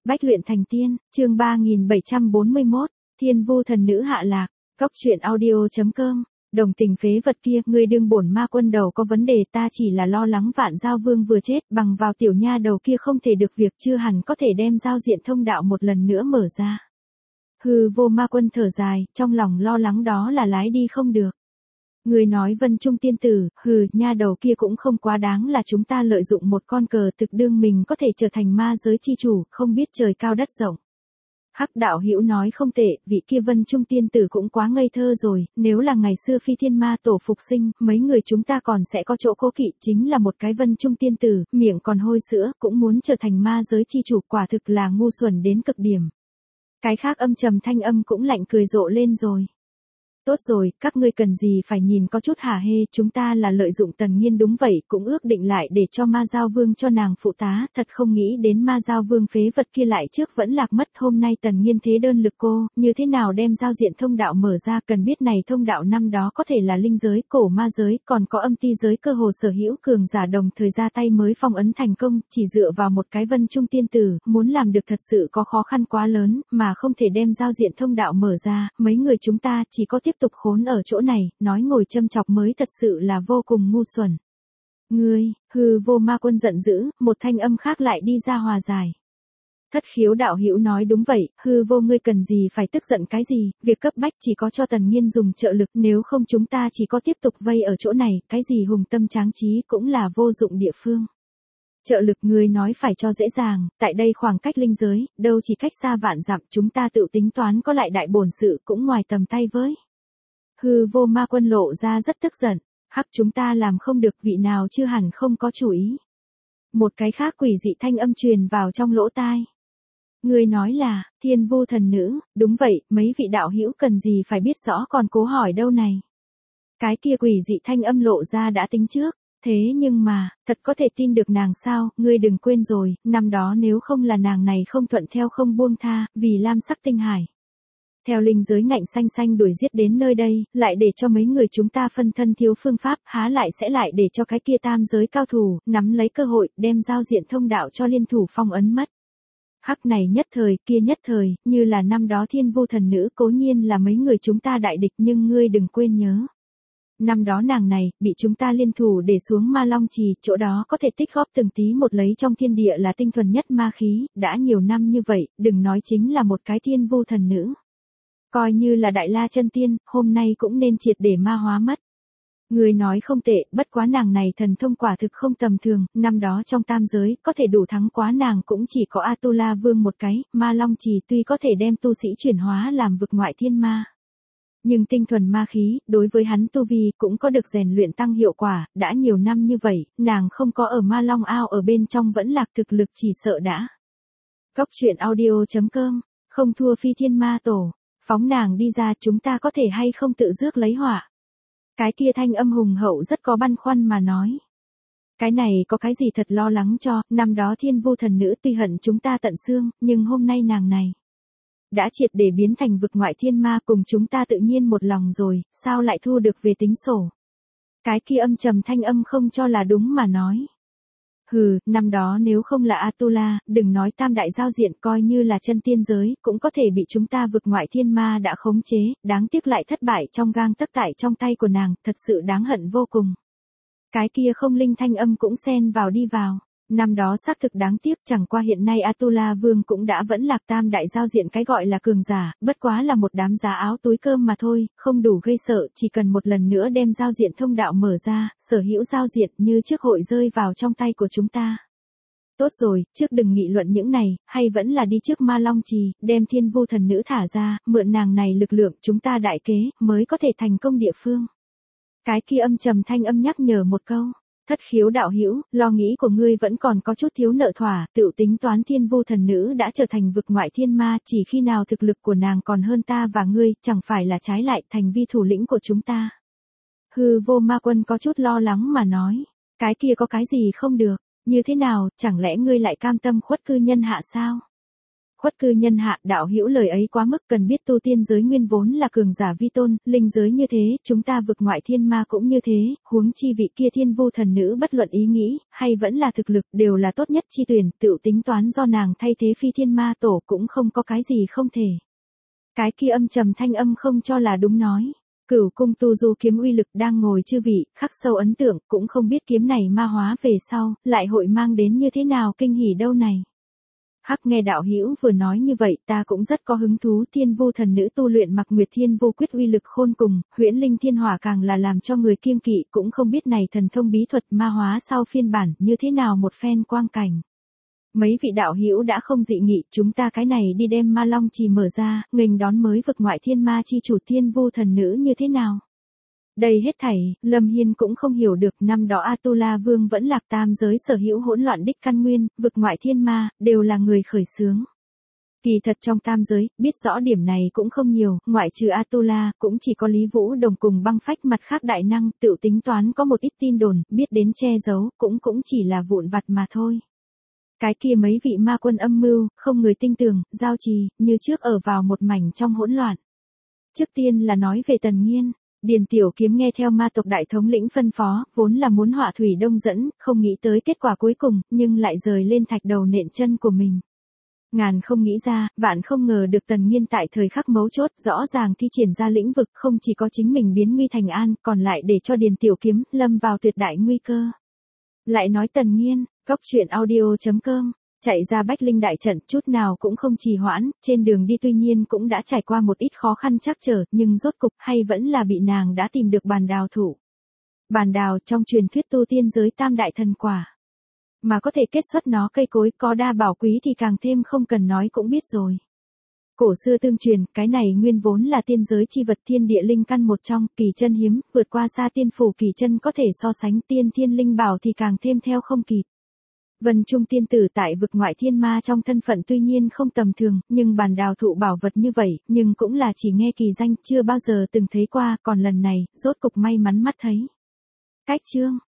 Bách luyện thành tiên, chương 3741, Thiên Vu thần nữ hạ lạc, Cóc truyện audio.com. Đồng tình phế vật kia, ngươi đương bổn ma quân đầu có vấn đề, ta chỉ là lo lắng Vạn Giao Vương vừa chết, bằng vào tiểu nha đầu kia không thể được việc, chưa hẳn có thể đem giao diện thông đạo một lần nữa mở ra. Hư Vô ma quân thở dài, trong lòng lo lắng đó là lái đi không được. Người nói Vân Trung tiên tử, nha đầu kia cũng không quá đáng là chúng ta lợi dụng một con cờ thực đương mình có thể trở thành ma giới chi chủ, không biết trời cao đất rộng. Hắc đạo hữu nói không tệ, vị kia Vân Trung tiên tử cũng quá ngây thơ rồi, nếu là ngày xưa phi thiên ma tổ phục sinh, mấy người chúng ta còn sẽ có chỗ cố kỵ, chính là một cái Vân Trung tiên tử, miệng còn hôi sữa, cũng muốn trở thành ma giới chi chủ, quả thực là ngu xuẩn đến cực điểm. Cái khác âm trầm thanh âm cũng lạnh cười rộ lên rồi. Tốt rồi, các ngươi cần gì phải nhìn có chút hả hê, chúng ta là lợi dụng Tần Nhiên đúng vậy, cũng ước định lại để cho Ma Giao Vương cho nàng phụ tá, thật không nghĩ đến Ma Giao Vương phế vật kia lại trước vẫn lạc mất, hôm nay Tần Nhiên thế đơn lực cô, như thế nào đem giao diện thông đạo mở ra, cần biết này thông đạo năm đó có thể là linh giới, cổ ma giới, còn có âm ti giới cơ hồ sở hữu cường giả đồng thời ra tay mới phong ấn thành công, chỉ dựa vào một cái Vân Trung tiên tử, muốn làm được thật sự có khó khăn quá lớn, mà không thể đem giao diện thông đạo mở ra, mấy người chúng ta chỉ có tiếp tục khốn ở chỗ này, nói ngồi châm chọc mới thật sự là vô cùng ngu xuẩn. Ngươi, Hư Vô ma quân giận dữ, một thanh âm khác lại đi ra hòa giải. Thất khiếu đạo hữu nói đúng vậy, Hư Vô ngươi cần gì phải tức giận cái gì, việc cấp bách chỉ có cho Tần Nhiên dùng trợ lực, nếu không chúng ta chỉ có tiếp tục vây ở chỗ này, cái gì hùng tâm tráng trí cũng là vô dụng địa phương. Trợ lực ngươi nói phải cho dễ dàng, tại đây khoảng cách linh giới, đâu chỉ cách xa vạn dặm, chúng ta tự tính toán có lại đại bổn sự cũng ngoài tầm tay với. Hư Vô ma quân lộ ra rất tức giận, hắc chúng ta làm không được, vị nào chưa hẳn không có chủ ý. Một cái khác quỷ dị thanh âm truyền vào trong lỗ tai. Người nói là, Thiên Vu thần nữ, đúng vậy, mấy vị đạo hữu cần gì phải biết rõ còn cố hỏi đâu này. Cái kia quỷ dị thanh âm lộ ra đã tính trước, thế nhưng mà, thật có thể tin được nàng sao, ngươi đừng quên rồi, năm đó nếu không là nàng này không thuận theo không buông tha, vì lam sắc tinh hải. Theo linh giới ngạnh xanh xanh đuổi giết đến nơi đây, lại để cho mấy người chúng ta phân thân thiếu phương pháp, há lại sẽ lại để cho cái kia tam giới cao thủ, nắm lấy cơ hội, đem giao diện thông đạo cho liên thủ phong ấn mất. Hắc này nhất thời, kia nhất thời, như là năm đó Thiên Vu thần nữ cố nhiên là mấy người chúng ta đại địch nhưng ngươi đừng quên nhớ. Năm đó nàng này, bị chúng ta liên thủ để xuống Ma Long Trì, chỗ đó có thể tích góp từng tí một lấy trong thiên địa là tinh thuần nhất ma khí, đã nhiều năm như vậy, đừng nói chính là một cái Thiên Vu thần nữ. Coi như là Đại La chân tiên, hôm nay cũng nên triệt để ma hóa mất. Người nói không tệ, bất quá nàng này thần thông quả thực không tầm thường, năm đó trong tam giới, có thể đủ thắng quá nàng cũng chỉ có Atula Vương một cái, Ma Long Trì tuy có thể đem tu sĩ chuyển hóa làm vực ngoại thiên ma. Nhưng tinh thuần ma khí, đối với hắn tu vi cũng có được rèn luyện tăng hiệu quả, đã nhiều năm như vậy, nàng không có ở Ma Long ao ở bên trong vẫn lạc thực lực chỉ sợ đã. Cóc truyện audio.com, không thua phi thiên ma tổ. Phóng nàng đi ra chúng ta có thể hay không tự rước lấy họa. Cái kia thanh âm hùng hậu rất có băn khoăn mà nói. Cái này có cái gì thật lo lắng cho, năm đó Thiên Vu thần nữ tuy hận chúng ta tận xương, nhưng hôm nay nàng này đã triệt để biến thành vực ngoại thiên ma cùng chúng ta tự nhiên một lòng rồi, sao lại thu được về tính sổ. Cái kia âm trầm thanh âm không cho là đúng mà nói. Năm đó nếu không là Atula, đừng nói tam đại giao diện coi như là chân tiên giới, cũng có thể bị chúng ta vực ngoại thiên ma đã khống chế, đáng tiếc lại thất bại trong gang tấc tại trong tay của nàng, thật sự đáng hận vô cùng. Cái kia không linh thanh âm cũng xen vào đi vào. Năm đó xác thực đáng tiếc, chẳng qua hiện nay Atula Vương cũng đã vẫn lạc tam đại giao diện cái gọi là cường giả, bất quá là một đám giá áo túi cơm mà thôi, không đủ gây sợ, chỉ cần một lần nữa đem giao diện thông đạo mở ra, sở hữu giao diện như trước hội rơi vào trong tay của chúng ta. Tốt rồi, trước đừng nghị luận những này, hay vẫn là đi trước Ma Long Trì, đem Thiên Vu thần nữ thả ra, mượn nàng này lực lượng chúng ta đại kế, mới có thể thành công địa phương. Cái kia âm trầm thanh âm nhắc nhở một câu. Thất khiếu đạo hữu, lo nghĩ của ngươi vẫn còn có chút thiếu nợ thỏa, tự tính toán Thiên Vu thần nữ đã trở thành vực ngoại thiên ma, chỉ khi nào thực lực của nàng còn hơn ta và ngươi, chẳng phải là trái lại thành vi thủ lĩnh của chúng ta. Hư Vô ma quân có chút lo lắng mà nói, cái kia có cái gì không được, như thế nào, chẳng lẽ ngươi lại cam tâm khuất cư nhân hạ sao? Khuất cư nhân hạ, đạo hữu lời ấy quá mức, cần biết tu tiên giới nguyên vốn là cường giả vi tôn, linh giới như thế, chúng ta vực ngoại thiên ma cũng như thế, huống chi vị kia thiên vu thần nữ bất luận ý nghĩ, hay vẫn là thực lực, đều là tốt nhất chi tuyển, tự tính toán do nàng thay thế phi thiên ma tổ cũng không có cái gì không thể. Cái kia âm trầm thanh âm không cho là đúng nói. Cửu cung tu du kiếm uy lực đang ngồi chư vị, khắc sâu ấn tượng, cũng không biết kiếm này ma hóa về sau, lại hội mang đến như thế nào kinh hỉ đâu này. Hắc nghe đạo hữu vừa nói như vậy, ta cũng rất có hứng thú. Thiên vu thần nữ tu luyện Mặc Nguyệt Thiên Vu Quyết uy lực khôn cùng, huyễn linh thiên hỏa càng là làm cho người kiêng kỵ, cũng không biết này thần thông bí thuật ma hóa sau phiên bản như thế nào một phen quang cảnh. Mấy vị đạo hữu đã không dị nghị, chúng ta cái này đi đem Ma Long Trì mở ra, nghênh đón mới vực ngoại thiên ma chi chủ Thiên vu thần nữ như thế nào. Đây hết thảy, Lâm Hiên cũng không hiểu được, năm đó Atula Vương vẫn lạc tam giới sở hữu hỗn loạn đích căn nguyên, vực ngoại thiên ma, đều là người khởi xướng. Kỳ thật trong tam giới, biết rõ điểm này cũng không nhiều, ngoại trừ Atula, cũng chỉ có Lý Vũ Đồng cùng Băng Phách mặt khác đại năng, tự tính toán có một ít tin đồn, biết đến che giấu, cũng chỉ là vụn vặt mà thôi. Cái kia mấy vị ma quân âm mưu, không người tin tưởng, giao trì, như trước ở vào một mảnh trong hỗn loạn. Trước tiên là nói về Tần Nghiên. Điền Tiểu Kiếm nghe theo ma tộc đại thống lĩnh phân phó, vốn là muốn họa thủy đông dẫn, không nghĩ tới kết quả cuối cùng, nhưng lại rời lên thạch đầu nện chân của mình. Ngàn không nghĩ ra, vạn không ngờ được Tần Nghiên tại thời khắc mấu chốt, rõ ràng thi triển ra lĩnh vực, không chỉ có chính mình biến nguy thành an, còn lại để cho Điền Tiểu Kiếm lâm vào tuyệt đại nguy cơ. Lại nói Tần Nghiên, góc truyện audio.com. Chạy ra Bách Linh đại trận chút nào cũng không trì hoãn, trên đường đi tuy nhiên cũng đã trải qua một ít khó khăn trắc trở, nhưng rốt cục hay vẫn là bị nàng đã tìm được bàn đào thụ. Bàn đào trong truyền thuyết tu tiên giới tam đại thần quả. Mà có thể kết xuất nó cây cối có đa bảo quý thì càng thêm không cần nói cũng biết rồi. Cổ xưa tương truyền, cái này nguyên vốn là tiên giới chi vật thiên địa linh căn một trong, kỳ chân hiếm, vượt qua xa tiên phủ kỳ chân có thể so sánh tiên thiên linh bảo thì càng thêm theo không kịp. Vân Trung tiên tử tại vực ngoại thiên ma trong thân phận tuy nhiên không tầm thường, nhưng bàn đào thụ bảo vật như vậy, nhưng cũng là chỉ nghe kỳ danh, chưa bao giờ từng thấy qua, còn lần này, rốt cục may mắn mắt thấy. Cách chương